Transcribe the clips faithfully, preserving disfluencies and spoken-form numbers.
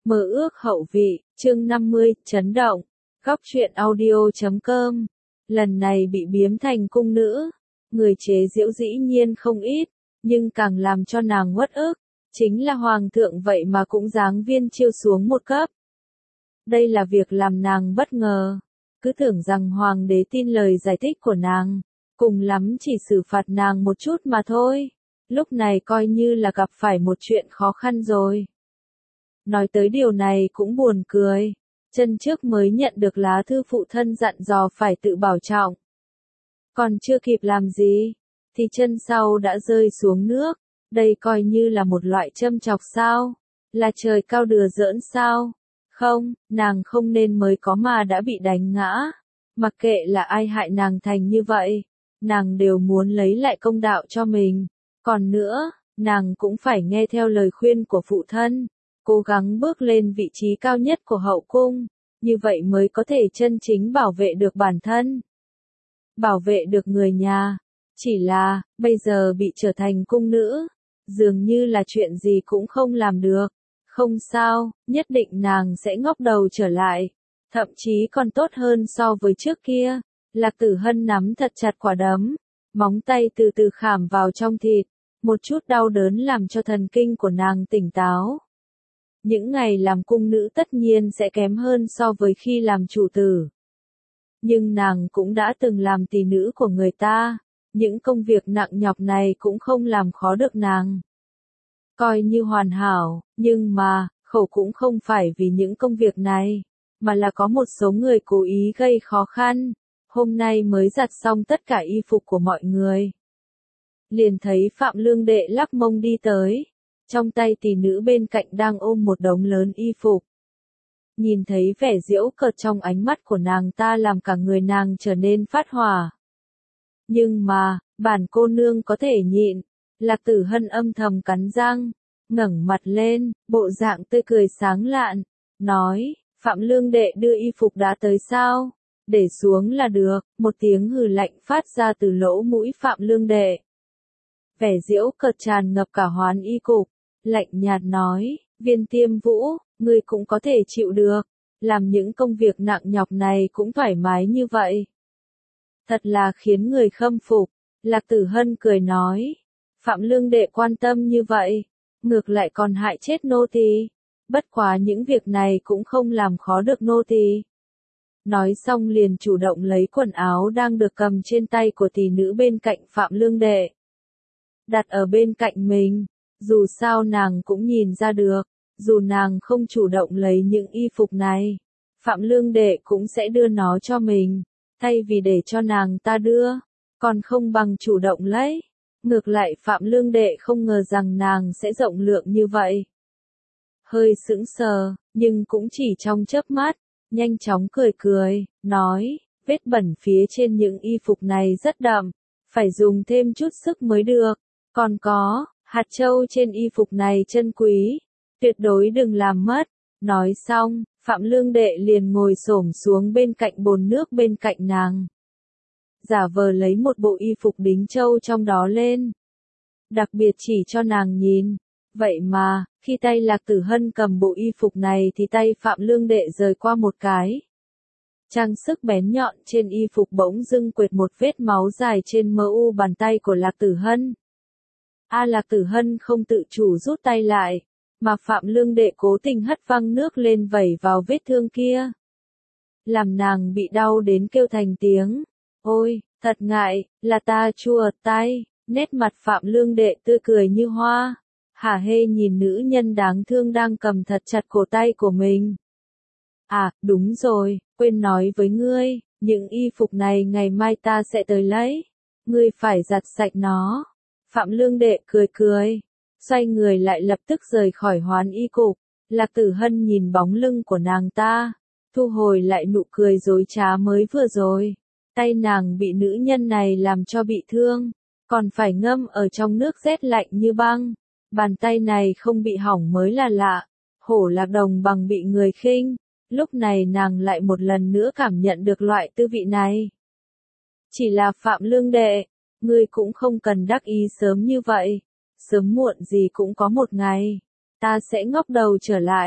Mơ ước hậu vị, chương năm mươi, chấn động. Góc truyện audio chấm com. Lần này bị biếm thành cung nữ, người chế giễu dĩ nhiên không ít, nhưng càng làm cho nàng uất ức, chính là hoàng thượng vậy mà cũng giáng viên chiêu xuống một cấp. Đây là việc làm nàng bất ngờ, cứ tưởng rằng hoàng đế tin lời giải thích của nàng, cùng lắm chỉ xử phạt nàng một chút mà thôi, lúc này coi như là gặp phải một chuyện khó khăn rồi. Nói tới điều này cũng buồn cười, chân trước mới nhận được lá thư phụ thân dặn dò phải tự bảo trọng. Còn chưa kịp làm gì, thì chân sau đã rơi xuống nước, đây coi như là một loại châm chọc sao, là trời cao đùa giỡn sao, không, nàng không nên mới có mà đã bị đánh ngã, mặc kệ là ai hại nàng thành như vậy, nàng đều muốn lấy lại công đạo cho mình, còn nữa, nàng cũng phải nghe theo lời khuyên của phụ thân. Cố gắng bước lên vị trí cao nhất của hậu cung, như vậy mới có thể chân chính bảo vệ được bản thân, bảo vệ được người nhà. Chỉ là, bây giờ bị trở thành cung nữ, dường như là chuyện gì cũng không làm được. Không sao, nhất định nàng sẽ ngóc đầu trở lại, thậm chí còn tốt hơn so với trước kia. Lạc Tử Hân nắm thật chặt quả đấm, móng tay từ từ khảm vào trong thịt, một chút đau đớn làm cho thần kinh của nàng tỉnh táo. Những ngày làm cung nữ tất nhiên sẽ kém hơn so với khi làm chủ tử. Nhưng nàng cũng đã từng làm tỳ nữ của người ta, những công việc nặng nhọc này cũng không làm khó được nàng. Coi như hoàn hảo, nhưng mà, khổ cũng không phải vì những công việc này, mà là có một số người cố ý gây khó khăn. Hôm nay mới giặt xong tất cả y phục của mọi người. Liền thấy Phạm Lương Đệ lắc mông đi tới. Trong tay tỷ nữ bên cạnh đang ôm một đống lớn y phục. Nhìn thấy vẻ giễu cợt trong ánh mắt của nàng ta làm cả người nàng trở nên phát hỏa. Nhưng mà, bản cô nương có thể nhịn. Lạc Tử Hân âm thầm cắn răng, ngẩng mặt lên, bộ dạng tươi cười sáng lạn, nói, Phạm Lương Đệ đưa y phục đã tới sao? Để xuống là được, một tiếng hừ lạnh phát ra từ lỗ mũi Phạm Lương Đệ. Vẻ giễu cợt tràn ngập cả hoán y cục. Lạnh nhạt nói, Viên Tiêm Vũ, ngươi cũng có thể chịu được, làm những công việc nặng nhọc này cũng thoải mái như vậy. Thật là khiến người khâm phục. Lạc Tử Hân cười nói, Phạm Lương Đệ quan tâm như vậy, ngược lại còn hại chết nô tỳ. Bất quá những việc này cũng không làm khó được nô tỳ. Nói xong liền chủ động lấy quần áo đang được cầm trên tay của tỷ nữ bên cạnh Phạm Lương Đệ, đặt ở bên cạnh mình. Dù sao nàng cũng nhìn ra được, dù nàng không chủ động lấy những y phục này, Phạm Lương Đệ cũng sẽ đưa nó cho mình, thay vì để cho nàng ta đưa, còn không bằng chủ động lấy. Ngược lại Phạm Lương Đệ không ngờ rằng nàng sẽ rộng lượng như vậy. Hơi sững sờ, nhưng cũng chỉ trong chớp mắt, nhanh chóng cười cười, nói, vết bẩn phía trên những y phục này rất đậm, phải dùng thêm chút sức mới được, còn có, hạt châu trên y phục này chân quý, tuyệt đối đừng làm mất. Nói xong, Phạm Lương Đệ liền ngồi xổm xuống bên cạnh bồn nước bên cạnh nàng, giả vờ lấy một bộ y phục đính châu trong đó lên, đặc biệt chỉ cho nàng nhìn. Vậy mà, khi tay Lạc Tử Hân cầm bộ y phục này thì tay Phạm Lương Đệ rời qua một cái. Trang sức bén nhọn trên y phục bỗng dưng quệt một vết máu dài trên mờ u bàn tay của Lạc Tử Hân. A Lạc Tử Hân không tự chủ rút tay lại, mà Phạm Lương Đệ cố tình hất văng nước lên vẩy vào vết thương kia. Làm nàng bị đau đến kêu thành tiếng, ôi, thật ngại, là ta chua tay. Nét mặt Phạm Lương Đệ tươi cười như hoa, hả hê nhìn nữ nhân đáng thương đang cầm thật chặt cổ tay của mình. À, đúng rồi, quên nói với ngươi, những y phục này ngày mai ta sẽ tới lấy, ngươi phải giặt sạch nó. Phạm Lương Đệ cười cười, xoay người lại lập tức rời khỏi hoán y cục. Lạc Tử Hân nhìn bóng lưng của nàng ta, thu hồi lại nụ cười dối trá mới vừa rồi. Tay nàng bị nữ nhân này làm cho bị thương, còn phải ngâm ở trong nước rét lạnh như băng. Bàn tay này không bị hỏng mới là lạ. Hổ Lạc Đồng bằng bị người khinh, lúc này nàng lại một lần nữa cảm nhận được loại tư vị này. Chỉ là Phạm Lương Đệ, ngươi cũng không cần đắc ý sớm như vậy, sớm muộn gì cũng có một ngày, ta sẽ ngóc đầu trở lại,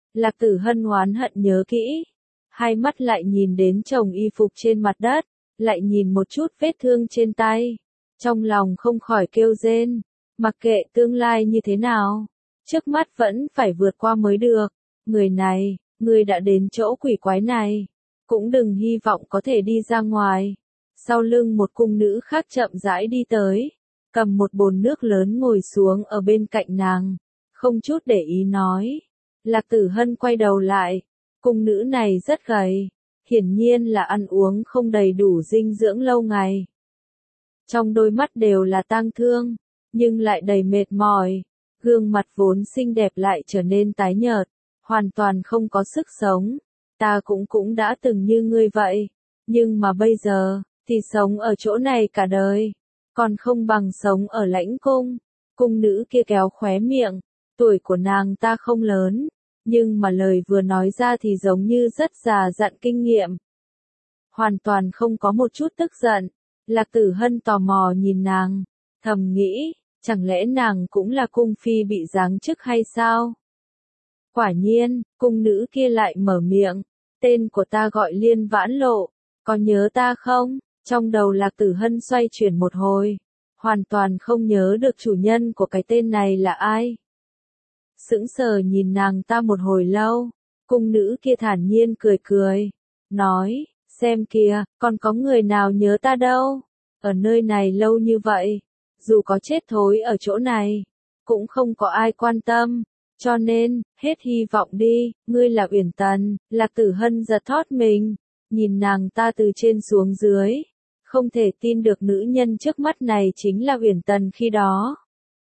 Lạc Tử Hân oán hận nhớ kỹ. Hai mắt lại nhìn đến chồng y phục trên mặt đất, lại nhìn một chút vết thương trên tay. Trong lòng không khỏi kêu rên, mặc kệ tương lai như thế nào, trước mắt vẫn phải vượt qua mới được. Người này, người đã đến chỗ quỷ quái này, cũng đừng hy vọng có thể đi ra ngoài. Sau lưng một cung nữ khác chậm rãi đi tới, cầm một bồn nước lớn ngồi xuống ở bên cạnh nàng, không chút để ý nói. Lạc Tử Hân quay đầu lại, cung nữ này rất gầy, hiển nhiên là ăn uống không đầy đủ dinh dưỡng lâu ngày. Trong đôi mắt đều là tang thương, nhưng lại đầy mệt mỏi, gương mặt vốn xinh đẹp lại trở nên tái nhợt, hoàn toàn không có sức sống. Ta cũng cũng đã từng như ngươi vậy, nhưng mà bây giờ, thì sống ở chỗ này cả đời, còn không bằng sống ở lãnh cung. Cung nữ kia kéo khóe miệng, tuổi của nàng ta không lớn, nhưng mà lời vừa nói ra thì giống như rất già dặn kinh nghiệm. Hoàn toàn không có một chút tức giận. Lạc Tử Hân tò mò nhìn nàng, thầm nghĩ, chẳng lẽ nàng cũng là cung phi bị giáng chức hay sao? Quả nhiên, cung nữ kia lại mở miệng, tên của ta gọi Liên Vãn Lộ, có nhớ ta không? Trong đầu Lạc Tử Hân xoay chuyển một hồi, hoàn toàn không nhớ được chủ nhân của cái tên này là ai. Sững sờ nhìn nàng ta một hồi lâu, cung nữ kia thản nhiên cười cười, nói, xem kìa, còn có người nào nhớ ta đâu, ở nơi này lâu như vậy, dù có chết thối ở chỗ này, cũng không có ai quan tâm, cho nên, hết hy vọng đi, ngươi là Uyển Tần. Lạc Tử Hân giật thót mình, nhìn nàng ta từ trên xuống dưới, không thể tin được nữ nhân trước mắt này chính là Uyển Tần khi đó.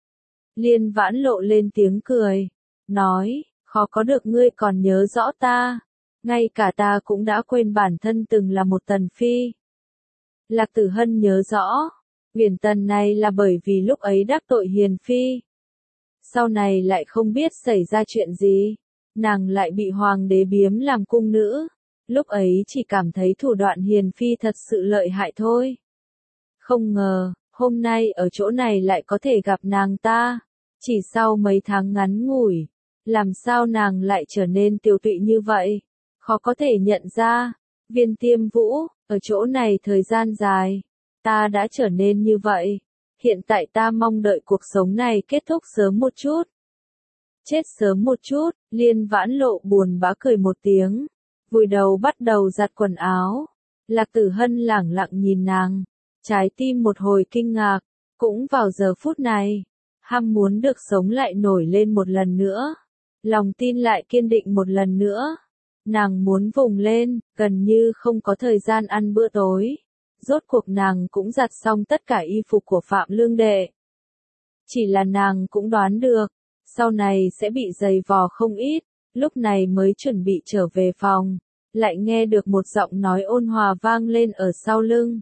Liên Vãn Lộ lên tiếng cười, nói, khó có được ngươi còn nhớ rõ ta, ngay cả ta cũng đã quên bản thân từng là một tần phi. Lạc Tử Hân nhớ rõ, Uyển Tần này là bởi vì lúc ấy đắc tội hiền phi. Sau này lại không biết xảy ra chuyện gì, nàng lại bị hoàng đế biếm làm cung nữ, lúc ấy chỉ cảm thấy thủ đoạn hiền phi thật sự lợi hại thôi. Không ngờ, hôm nay ở chỗ này lại có thể gặp nàng ta, chỉ sau mấy tháng ngắn ngủi, làm sao nàng lại trở nên tiều tụy như vậy, khó có thể nhận ra. Viên Tiêm Vũ, ở chỗ này thời gian dài, ta đã trở nên như vậy. Hiện tại ta mong đợi cuộc sống này kết thúc sớm một chút. Chết sớm một chút, Liên Vãn Lộ buồn bã cười một tiếng, vùi đầu bắt đầu giặt quần áo. Lạc Tử Hân lẳng lặng nhìn nàng, trái tim một hồi kinh ngạc, cũng vào giờ phút này, ham muốn được sống lại nổi lên một lần nữa, lòng tin lại kiên định một lần nữa. Nàng muốn vùng lên, gần như không có thời gian ăn bữa tối. Rốt cuộc nàng cũng giặt xong tất cả y phục của Phạm Lương Đệ. Chỉ là nàng cũng đoán được, sau này sẽ bị dày vò không ít, lúc này mới chuẩn bị trở về phòng, lại nghe được một giọng nói ôn hòa vang lên ở sau lưng.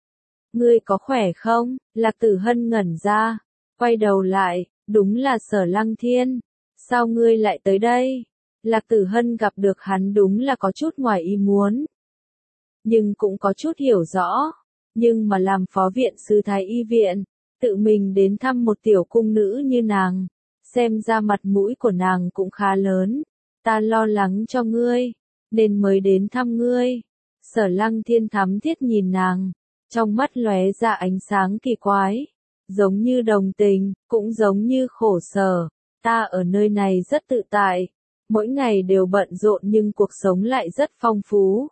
Ngươi có khỏe không? Lạc Tử Hân ngẩn ra, quay đầu lại, đúng là Sở Lăng Thiên. Sao ngươi lại tới đây? Lạc Tử Hân gặp được hắn đúng là có chút ngoài ý muốn, nhưng cũng có chút hiểu rõ, nhưng mà làm phó viện sứ Thái Y viện, tự mình đến thăm một tiểu cung nữ như nàng, xem ra mặt mũi của nàng cũng khá lớn, ta lo lắng cho ngươi, nên mới đến thăm ngươi. Sở Lăng Thiên thắm thiết nhìn nàng, trong mắt lóe ra ánh sáng kỳ quái, giống như đồng tình, cũng giống như khổ sở. Ta ở nơi này rất tự tại, mỗi ngày đều bận rộn nhưng cuộc sống lại rất phong phú.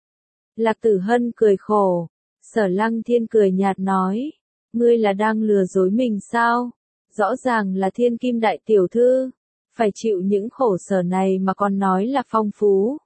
Lạc Tử Hân cười khổ, Sở Lăng Thiên cười nhạt nói, ngươi là đang lừa dối mình sao? Rõ ràng là thiên kim đại tiểu thư, phải chịu những khổ sở này mà còn nói là phong phú.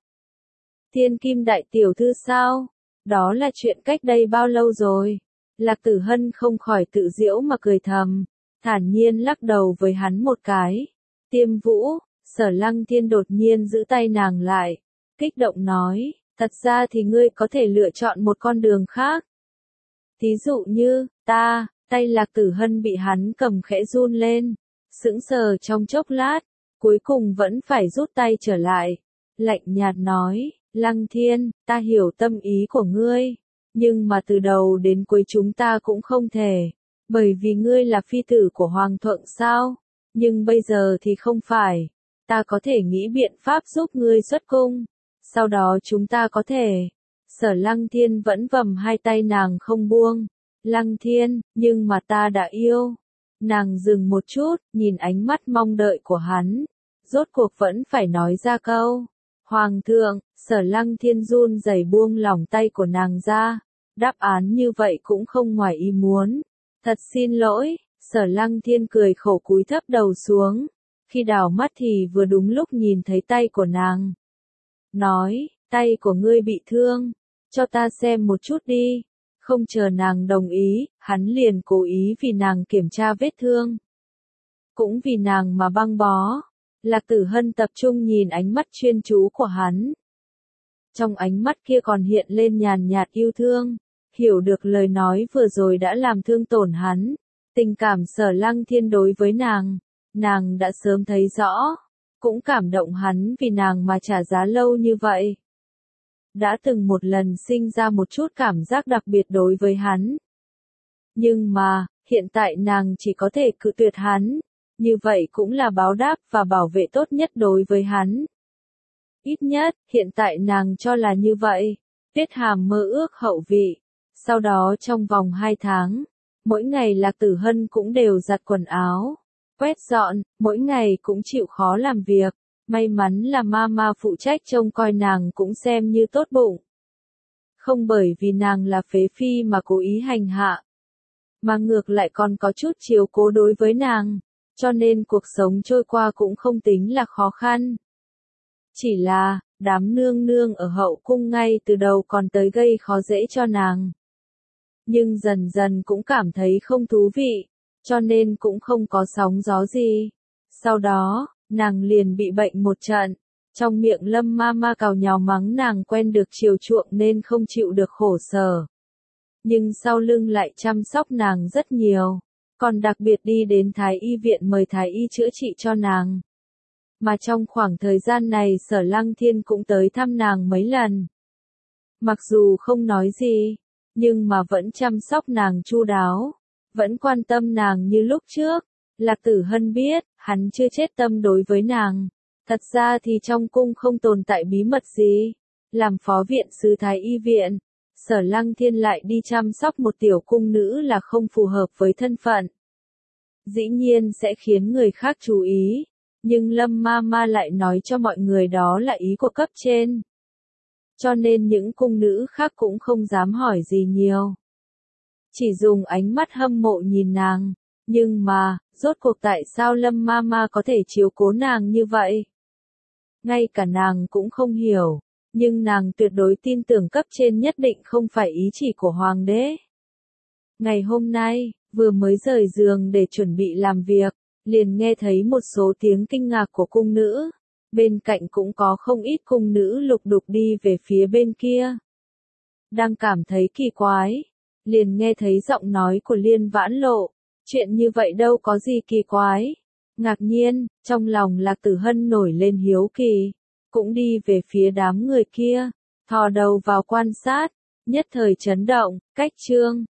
Thiên kim đại tiểu thư sao? Đó là chuyện cách đây bao lâu rồi? Lạc Tử Hân không khỏi tự giễu mà cười thầm, thản nhiên lắc đầu với hắn một cái. Tiêm Vũ, Sở Lăng Thiên đột nhiên giữ tay nàng lại, kích động nói, thật ra thì ngươi có thể lựa chọn một con đường khác. Thí dụ như, ta, tay Lạc Tử Hân bị hắn cầm khẽ run lên, sững sờ trong chốc lát, cuối cùng vẫn phải rút tay trở lại, lạnh nhạt nói, Lăng Thiên, ta hiểu tâm ý của ngươi, nhưng mà từ đầu đến cuối chúng ta cũng không thể, bởi vì ngươi là phi tử của Hoàng thượng sao, nhưng bây giờ thì không phải, ta có thể nghĩ biện pháp giúp ngươi xuất cung. Sau đó chúng ta có thể. Sở Lăng Thiên vẫn vầm hai tay nàng không buông. Lăng Thiên, nhưng mà ta đã yêu. Nàng dừng một chút, nhìn ánh mắt mong đợi của hắn. Rốt cuộc vẫn phải nói ra câu. Hoàng thượng, Sở Lăng Thiên run rẩy buông lỏng tay của nàng ra. Đáp án như vậy cũng không ngoài ý muốn. Thật xin lỗi, Sở Lăng Thiên cười khổ cúi thấp đầu xuống. Khi đảo mắt thì vừa đúng lúc nhìn thấy tay của nàng. Nói, tay của ngươi bị thương. Cho ta xem một chút đi. Không chờ nàng đồng ý, hắn liền cố ý vì nàng kiểm tra vết thương. Cũng vì nàng mà băng bó. Lạc Tử Hân tập trung nhìn ánh mắt chuyên chú của hắn. Trong ánh mắt kia còn hiện lên nhàn nhạt yêu thương. Hiểu được lời nói vừa rồi đã làm thương tổn hắn. Tình cảm Sở Lăng Thiên đối với nàng, nàng đã sớm thấy rõ. Cũng cảm động hắn vì nàng mà trả giá lâu như vậy. Đã từng một lần sinh ra một chút cảm giác đặc biệt đối với hắn. Nhưng mà, hiện tại nàng chỉ có thể cự tuyệt hắn. Như vậy cũng là báo đáp và bảo vệ tốt nhất đối với hắn. Ít nhất, hiện tại nàng cho là như vậy. Tiết Hàm mơ ước hậu vị. Sau đó trong vòng hai tháng, mỗi ngày Lạc Tử Hân cũng đều giặt quần áo, quét dọn, mỗi ngày cũng chịu khó làm việc. May mắn là mama phụ trách trông coi nàng cũng xem như tốt bụng. Không bởi vì nàng là phế phi mà cố ý hành hạ, mà ngược lại còn có chút chiếu cố đối với nàng, cho nên cuộc sống trôi qua cũng không tính là khó khăn. Chỉ là, đám nương nương ở hậu cung ngay từ đầu còn tới gây khó dễ cho nàng. Nhưng dần dần cũng cảm thấy không thú vị, cho nên cũng không có sóng gió gì. Sau đó, nàng liền bị bệnh một trận, trong miệng Lâm Mama cào nhào mắng nàng quen được chiều chuộng nên không chịu được khổ sở. Nhưng sau lưng lại chăm sóc nàng rất nhiều, còn đặc biệt đi đến Thái Y viện mời Thái Y chữa trị cho nàng. Mà trong khoảng thời gian này Sở Lăng Thiên cũng tới thăm nàng mấy lần. Mặc dù không nói gì, nhưng mà vẫn chăm sóc nàng chu đáo, vẫn quan tâm nàng như lúc trước. Lạc Tử Hân biết, hắn chưa chết tâm đối với nàng. Thật ra thì trong cung không tồn tại bí mật gì. Làm phó viện sứ Thái Y viện, Sở Lăng Thiên lại đi chăm sóc một tiểu cung nữ là không phù hợp với thân phận. Dĩ nhiên sẽ khiến người khác chú ý, nhưng Lâm Mama lại nói cho mọi người đó là ý của cấp trên. Cho nên những cung nữ khác cũng không dám hỏi gì nhiều. Chỉ dùng ánh mắt hâm mộ nhìn nàng. Nhưng mà, rốt cuộc tại sao Lâm Mama có thể chiếu cố nàng như vậy? Ngay cả nàng cũng không hiểu, nhưng nàng tuyệt đối tin tưởng cấp trên nhất định không phải ý chỉ của hoàng đế. Ngày hôm nay, vừa mới rời giường để chuẩn bị làm việc, liền nghe thấy một số tiếng kinh ngạc của cung nữ. Bên cạnh cũng có không ít cung nữ lục đục đi về phía bên kia. Đang cảm thấy kỳ quái, liền nghe thấy giọng nói của Liên Vãn Lộ. Chuyện như vậy đâu có gì kỳ quái. Ngạc nhiên, trong lòng Lạc Tử Hân nổi lên hiếu kỳ, cũng đi về phía đám người kia, thò đầu vào quan sát, nhất thời chấn động, cách chương.